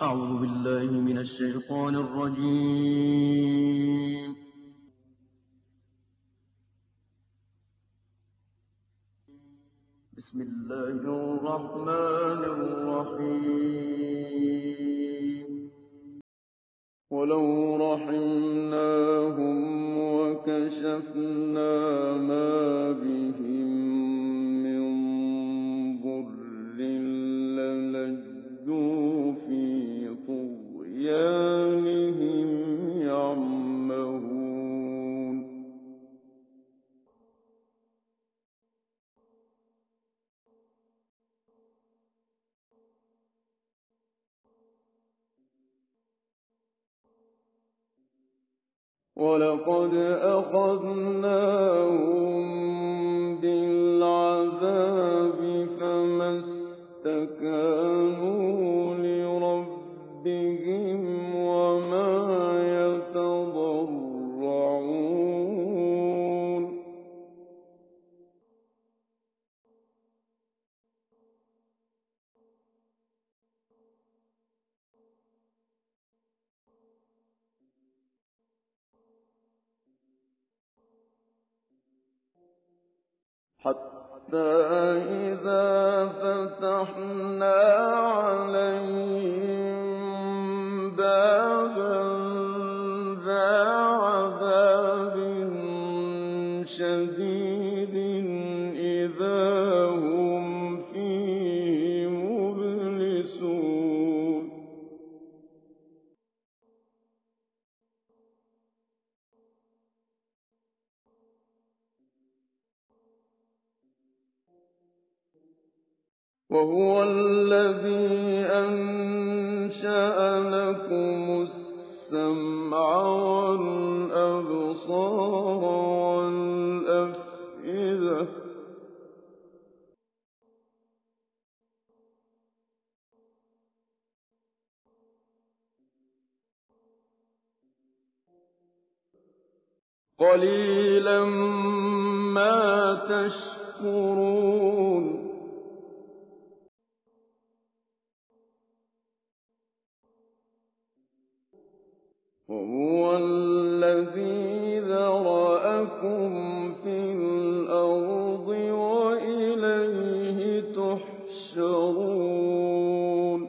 أعوذ بالله من الشيطان الرجيم. بسم الله الرحمن الرحيم. ولو رحمناهم وكشفنا ما بهم من ضر للجوا في طغيانهم يعمهون. ولقد أخذناهم بالعذاب فما استكانوا لربهم وما يتضرعون. حتى إذا فتحنا عليهم بابا ذا عذاب شديد إذا هم فيه مبلسون. وهو الذي أنشأ لكم السمع والأبصار والأفئدة. قليلا ما تشكرون. وهو الذي ذرأكم في الأرض وإليه تحشرون.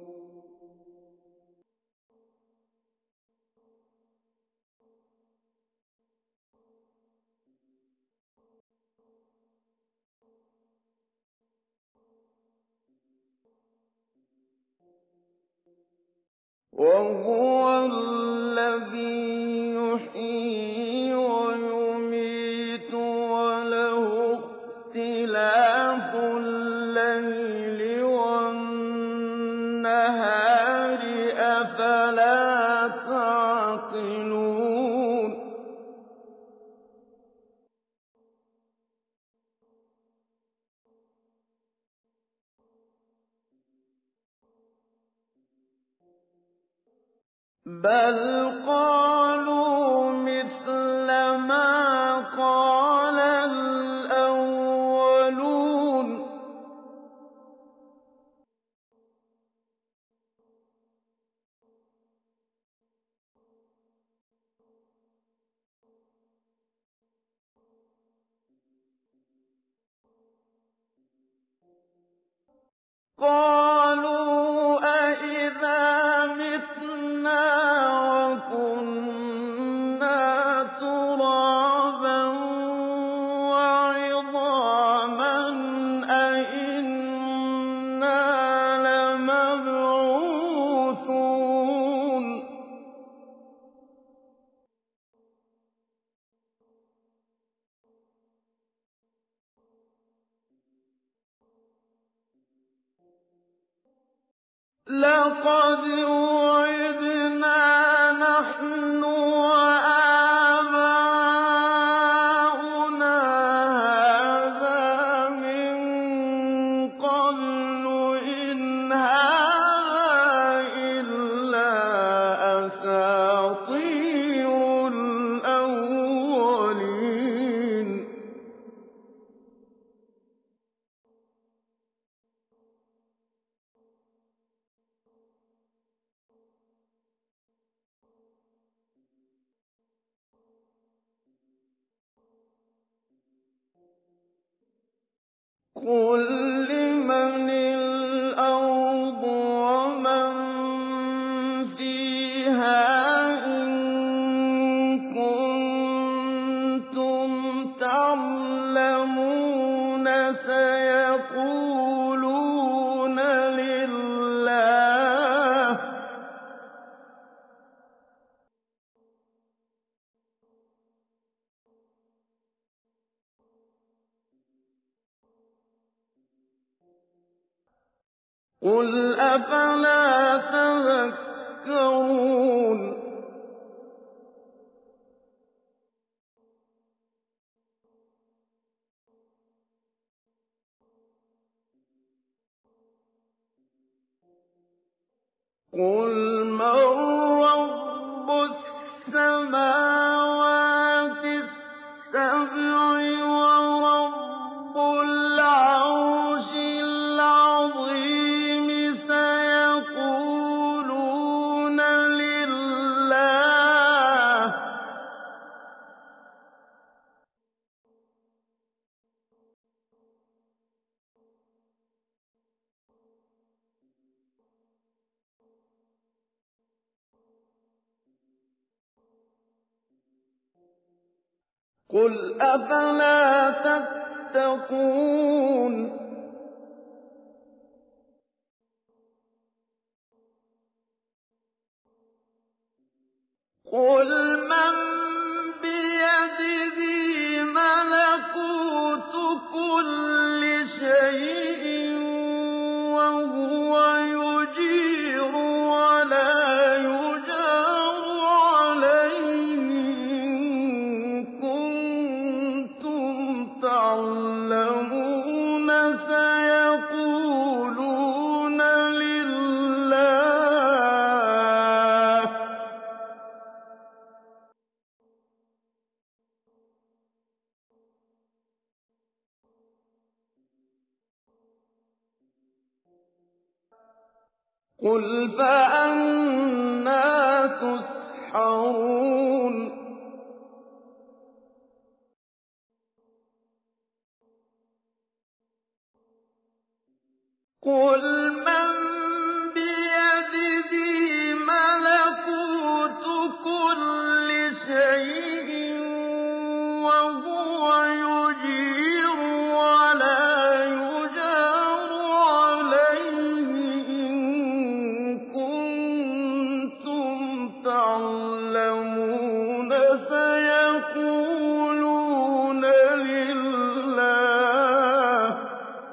وهو الذي يحيي ويميت وله اختلاف الليل والنهار أفلا تعقلون. بل قالوا مثل ما قال الأولون. قالوا أإذا متنا وكنا ترابا وعظاما أإنا لمبعوثون. لقد وعدنا نحن وآباؤنا هذا من قبل إن هذا إلا أساطير الأولين. قُل لِّمَنِ الْأَرْضُ وَمَن فِيهَا إِن كُنتُمْ تَعْلَمُونَ سَيَقُولُونَ لِلَّهِ ۚ قُلْ أَفَلَا تَذَكَّرُونَ قُلْ مَن رَّبُّ السَّمَاوَاتِ السَّبْعِ وَرَبُّ الْعَرْشِ الْعَظِيمِ سَيَقُولُونَ لِلَّهِ ۚ قُلْ أَفَلَا تَتَّقُونَ قُلْ مَن بِيَدِهِ مَلَكُوتُ كُلِّ شَيْءٍ وَهُوَ يُجِيرُ وَلَا يُجَارُ عَلَيْهِ إِن كُنتُمْ تَعْلَمُونَ سَيَقُولُونَ لِلَّهِ ۚ قُلْ فَأَنَّىٰ تُسْحَرُونَ قُلْ مَن بِيَدِهِ مَلَكُوتُ كُلِّ شَيْءٍ وَهُوَ يُجِيرُ وَلَا يُجَارُ عَلَيْهِ إِن كُنتُمْ تَعْلَمُونَ سَيَقُولُونَ لِلَّهِ ۚ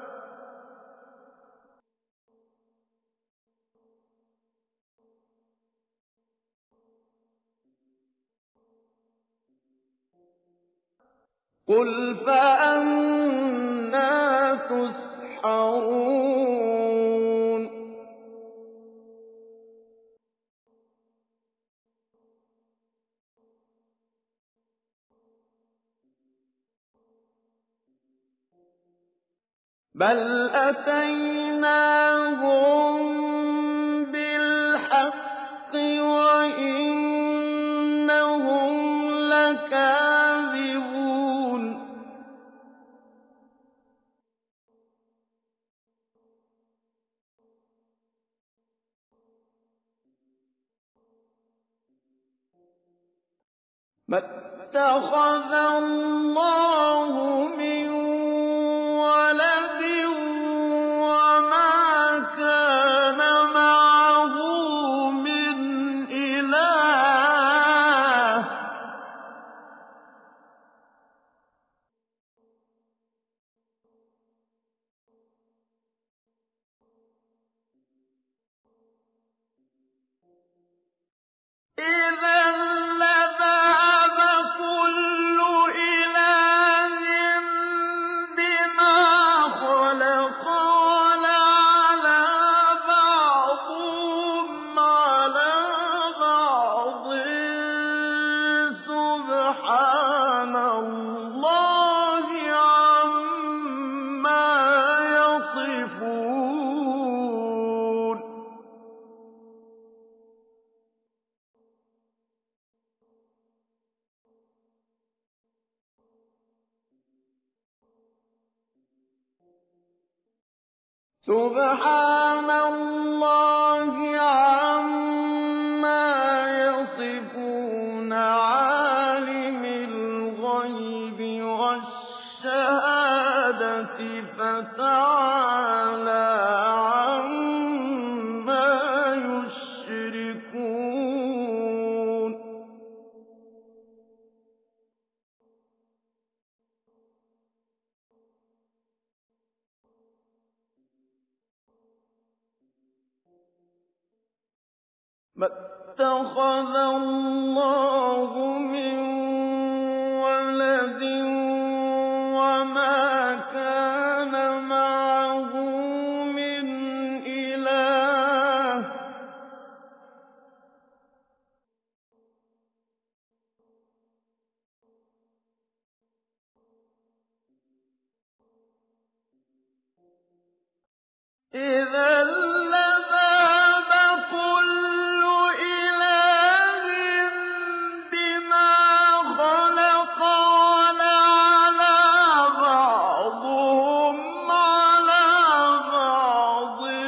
قُلْ فَأَنَّىٰ تُسْحَرُونَ بَلْ أَتَيْنَاهُم بِالْحَقِّ وَإِنَّهُمْ لَكَاذِبُونَ مَا اتَّخَذَ اللَّهُ مِن وَلَدٍ وَمَا كَانَ مَعَهُ مِنْ إِلَٰهٍ ۚ إِذًا لَّذَهَبَ كُلُّ إِلَٰهٍ بِمَا خَلَقَ وَلَعَلَا بَعْضُهُمْ عَلَىٰ بَعْضٍ ۚ سُبْحَانَ اللَّهِ عَمَّا يَصِفُونَ سُبْحَانَ اللَّهِ عَمَّا يَصِفُونَ عَالِمِ الْغَيْبِ وَالشَّهَادَةِ فَتَعَالَىٰ عَمَّا يُشْرِكُونَ مَا اتَّخَذَ اللَّهُ مِن وَلَدٍ وَمَا كَانَ مَعَهُ مِنْ إِلَٰهٍ ۚ إِذًا لَّذَهَبَ كُلُّ إِلَٰهٍ بِمَا خَلَقَ وَلَعَلَا بَعْضُهُمْ عَلَىٰ بَعْضٍ ۚ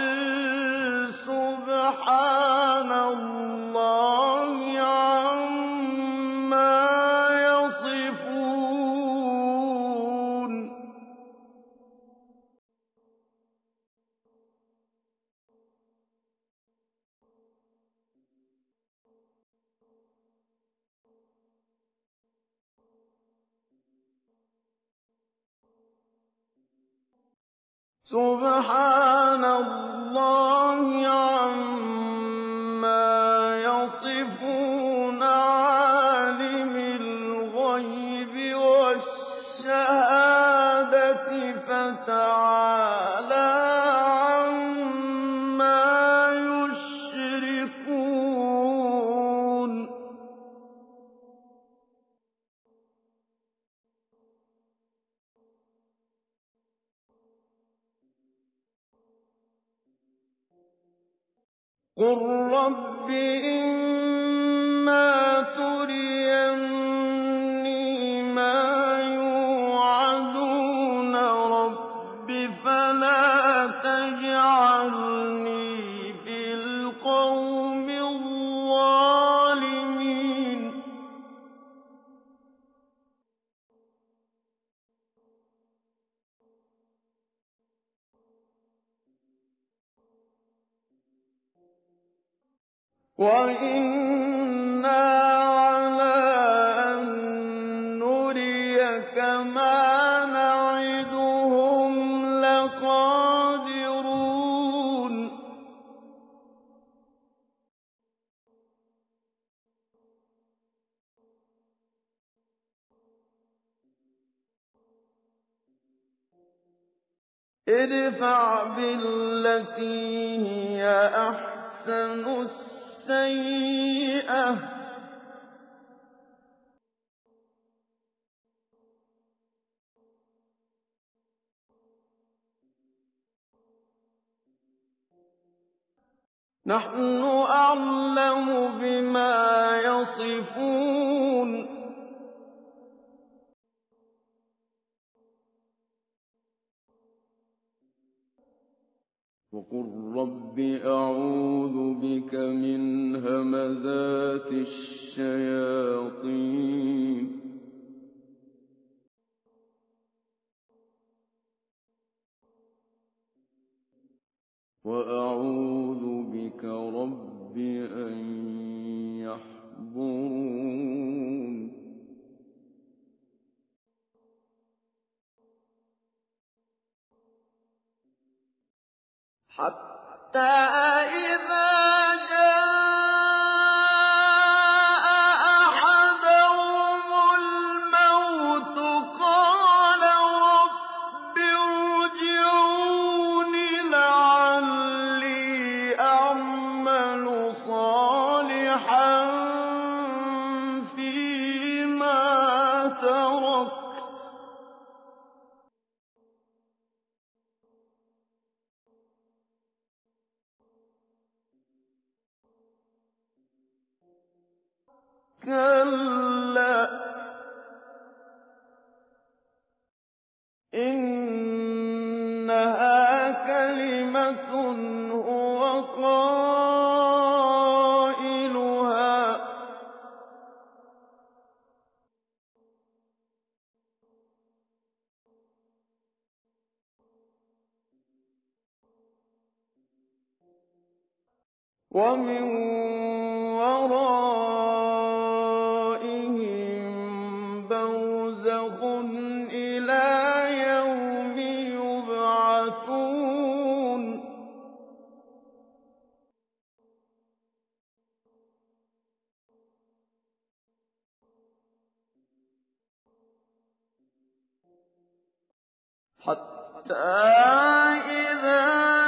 سُبْحَانَ اللَّهِ عَمَّا يَصِفُونَ سُبْحَانَ اللَّهِ عَمَّا يَصِفُونَ عَالِمِ الْغَيْبِ وَالشَّهَادَةِ فَتَعَالَىٰ عَمَّا يُشْرِكُونَ قُل رَّبِّ إِمَّا تُرِيَنِّي مَا يُوعَدُونَ رَبِّ فَلَا تَجْعَلْنِي فِي الْقَوْمِ الظَّالِمِينَ وَإِنَّا عَلَىٰ أَن نُّرِيَكَ مَا نَعِدُهُمْ لَقَادِرُونَ ادْفَعْ بِالَّتِي هِيَ أَحْسَنُ السَّيِّئَةَ ۚ نَّحْنُ أَعْلَمُ بِمَا يَصِفُونَ وَقُل رَّبِّ أَعُوذُ بِكَ مِنْ هَمَزَاتِ الشَّيَاطِينِ وَأَعُوذُ بِكَ رَبِّ أَن يَحْضُرُونِ حَتَّىٰ إِذَا جَاءَ أَحَدَهُمُ الْمَوْتُ قَالَ رَبِّ ارْجِعُونِ لَعَلِّي أَعْمَلُ صَالِحًا فِيمَا تَرَكْتُ ۚ كَلَّا إِنَّهَا كَلِمَةٌ هُوَ قَائِلُهَا ۚ وَمِن وَرَائِهِم بَرْزَخٌ إِلَىٰ يَوْمِ يُبْعَثُونَ حَتَّىٰ إِذَا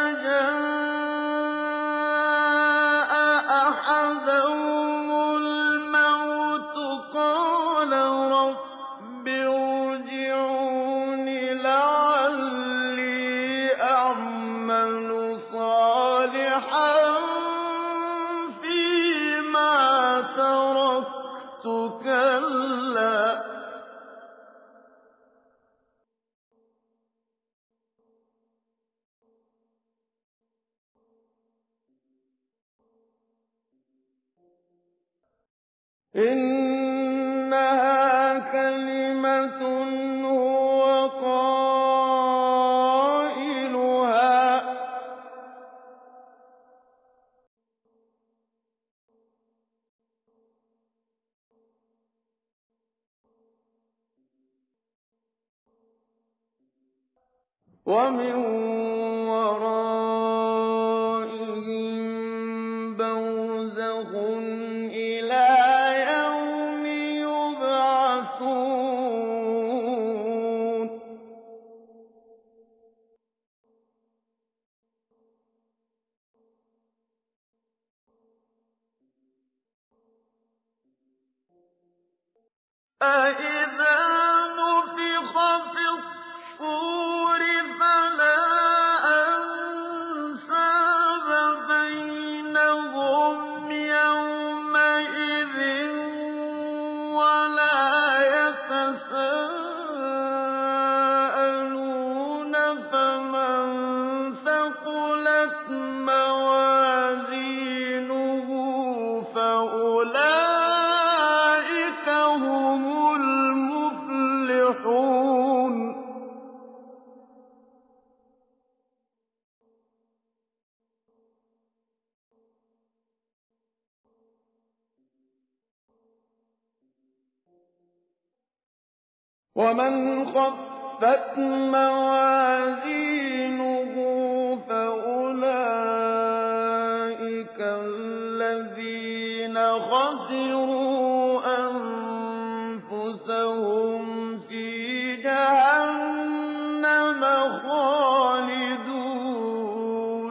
جَاءَ أَحَدَهُمُ الْمَوْتُ قَالَ رَبِّ ارْجِعُونِ لَعَلِّي أَعْمَلُ صَالِحًا فِيمَا تَرَكْتُ ۚ كَلَّا إِنَّهَا كَلِمَةٌ هُوَ قَائِلُهَا ۖ وَمِن وَرَائِهِم بَرْزَخٌ إِلَىٰ يَوْمِ يُبْعَثُونَ فَإِذَا نُفِخَ فِي الصُّورِ فَلَا أَنسَابَ بَيْنَهُمْ يَوْمَئِذٍ وَلَا يَتَسَاءَلُونَ فَمَن ثَقُلَتْ مَوَازِينُهُ فَأُولَٰئِكَ هُمُ الْمُفْلِحُونَ وَمَنْ خَفَّتْ مَوَازِينُهُ فَأُولَٰئِكَ الَّذِينَ خَسِرُوا أَنفُسَهُمْ فِي جَهَنَّمَ خَالِدُونَ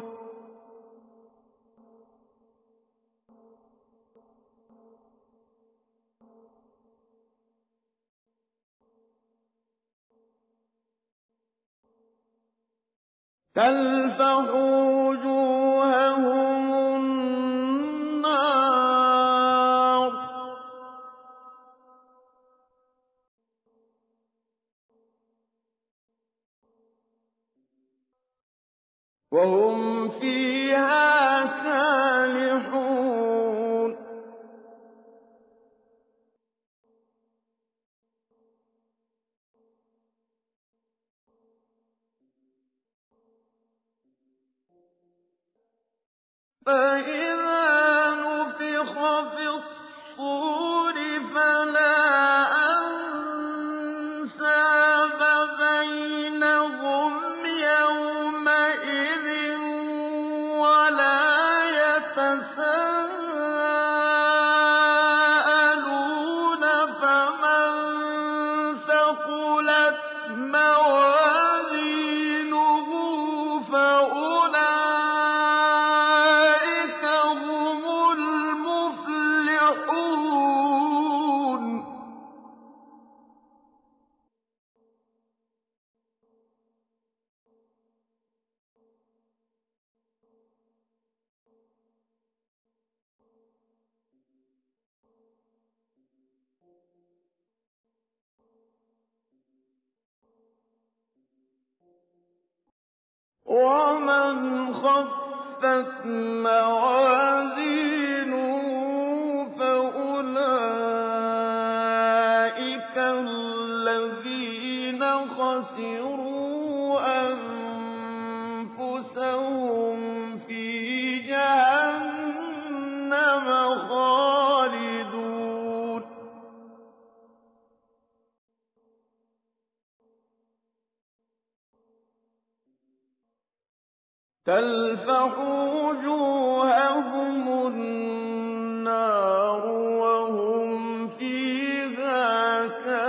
تَلْفَحُ وُجُوهَهُمُ النَّارُ وَهُمْ فِيهَا كَالِحُونَ فَإِذَا نُفِخَ فِي الصُّورِ فَلَا أَنسَابَ بَيْنَهُمْ يَوْمَئِذٍ وَلَا يَتَسَاءَلُونَ فَمَن ثَقُلَتْ موازينه فأولئك وَمَنْ خَفَّتْ مَوَازِينُهُ فَأُولَٰئِكَ الَّذِينَ خَسِرُوا أَنفُسَهُمْ فِي جَهَنَّمَ خَالِدُونَ تَلْفَحُ وُجُوهَهُمُ النَّارُ وَهُمْ فِيهَا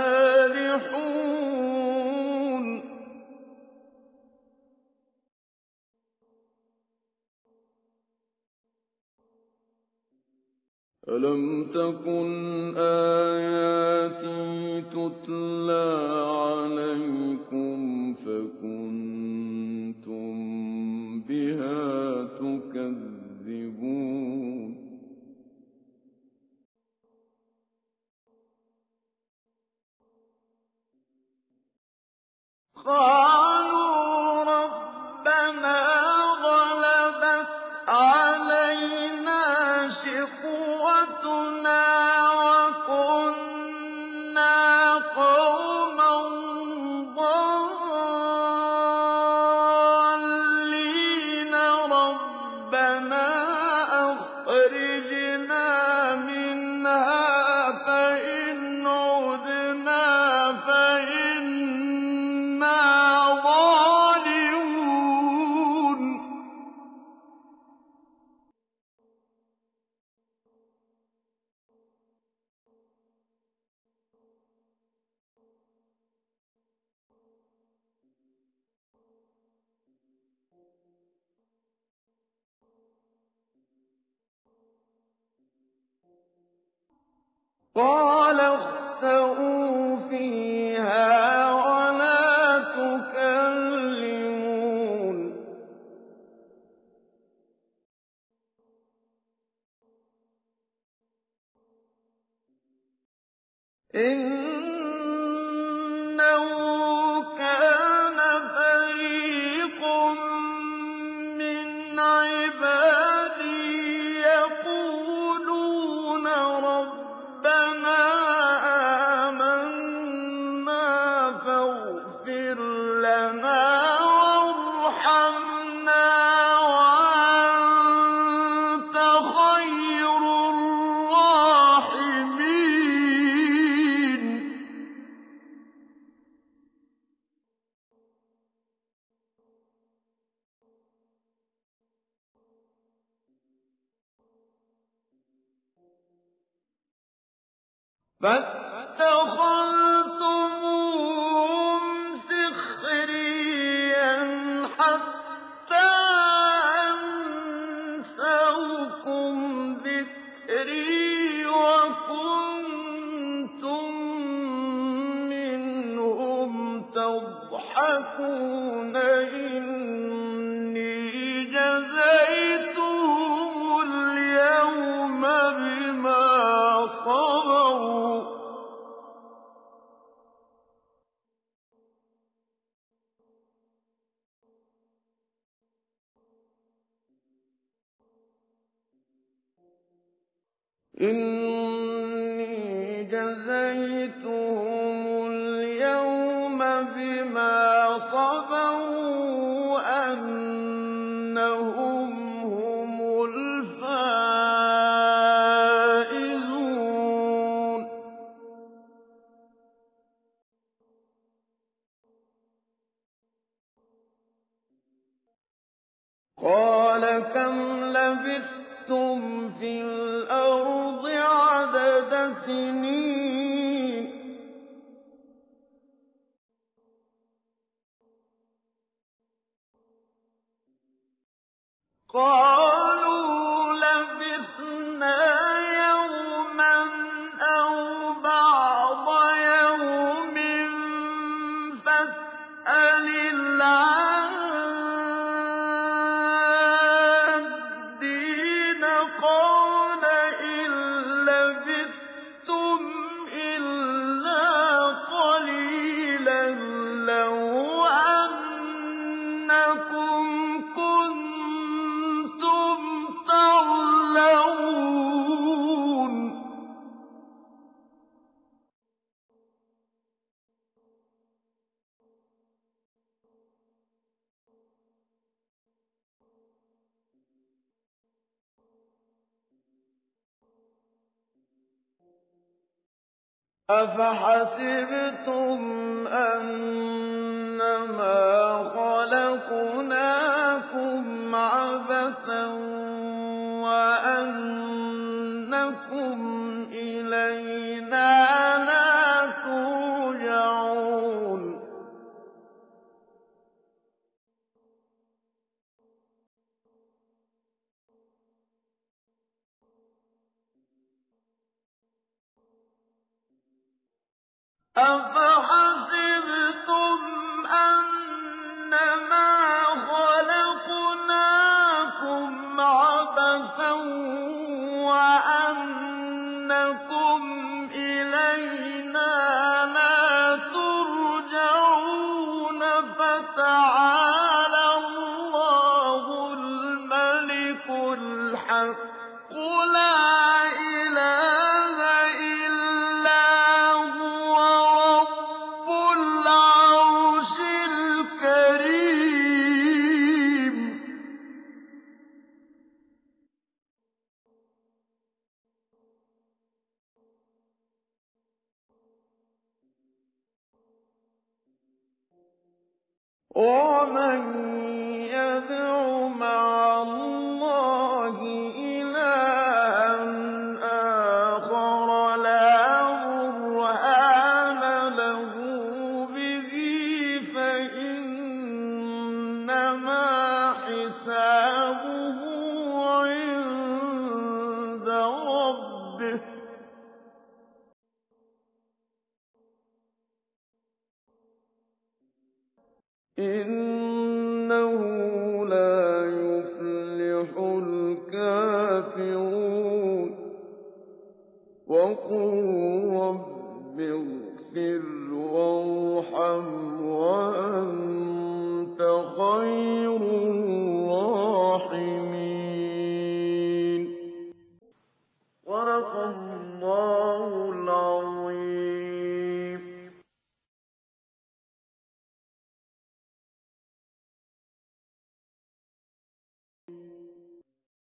كَالِحُونَ أَلَمْ تَكُنْ آيَاتِي تُتْلَىٰ عَلَيْكُمْ فَكُنتُم بِهَا تُكَذِّبُونَ قَالُوا رَبَّنَا غَلَبَتْ عَلَيْنَا شِقْوَتُنَا وَكُنَّا قَوْمًا ضَالِّينَ رَبَّنَا أَخْرِجْنَا مِنْهَا فَإِنْ عُدْنَا فَإِنَّا ظَالِمُونَ قَالَ اخْسَئُوا فِيهَا وَلَا تُكَلِّمُونِ إِنَّهُ كَانَ فَرِيقٌ مِّنْ عِبَادِي يَقُولُونَ رَبَّنَا آمَنَّا فَاغْفِرْ لَنَا وَارْحَمْنَا وَأَنتَ خَيْرُ الرَّاحِمِينَ فَاتَّخَذْتُمُوهُمْ سِخْرِيًّا حَتَّىٰ أَنسَوْكُمْ ذِكْرِي وَكُنتُم مِّنْهُمْ تَضْحَكُونَ إِنِّي جَزَيْتُهُمُ الْيَوْمَ بِمَا صَبَرُوا أَنَّهُمْ هُمُ الْفَائِزُونَ قَالَ كَمْ لَبِثْتُمْ فِي الْأَرْضِ عَدَدَ سِنِينَ قَالُوا لَبِثْنَا يَوْمًا أَوْ بَعْضَ يَوْمٍ فَاسْأَلِ الْعَادِّينَ قَالَ إِن لَّبِثْتُمْ إِلَّا قَلِيلًا لَّوْ أَنَّكُمْ أَفَحَسِبْتُمْ أَنَّمَا خَلَقْنَاكُمْ عَبَثًا وَأَنَّكُمْ إِلَيْنَا لَا تُرْجَعُونَ أَفَحَسِبْتُمْ أَنَّمَا خَلَقْنَاكُمْ عَبَثًا وَأَنَّكُمْ إِلَيْنَا لَا تُرْجَعُونَ فَتَعَالَى اللَّهُ الْمَلِكُ الْحَقُّ لَا إِلَٰهَ إِلَّا هُوَ رَبُّ الْعَرْشِ الْكَرِيمِ وَمَن يَدْعُ مَعَ اللَّهِ إِلَٰهًا آخَرَ لَا بُرْهَانَ لَهُ بِهِ فَإِنَّمَا حِسَابُهُ عِندَ رَبِّهِ ۚ إِنَّهُ لَا يُفْلِحُ الْكَافِرُونَ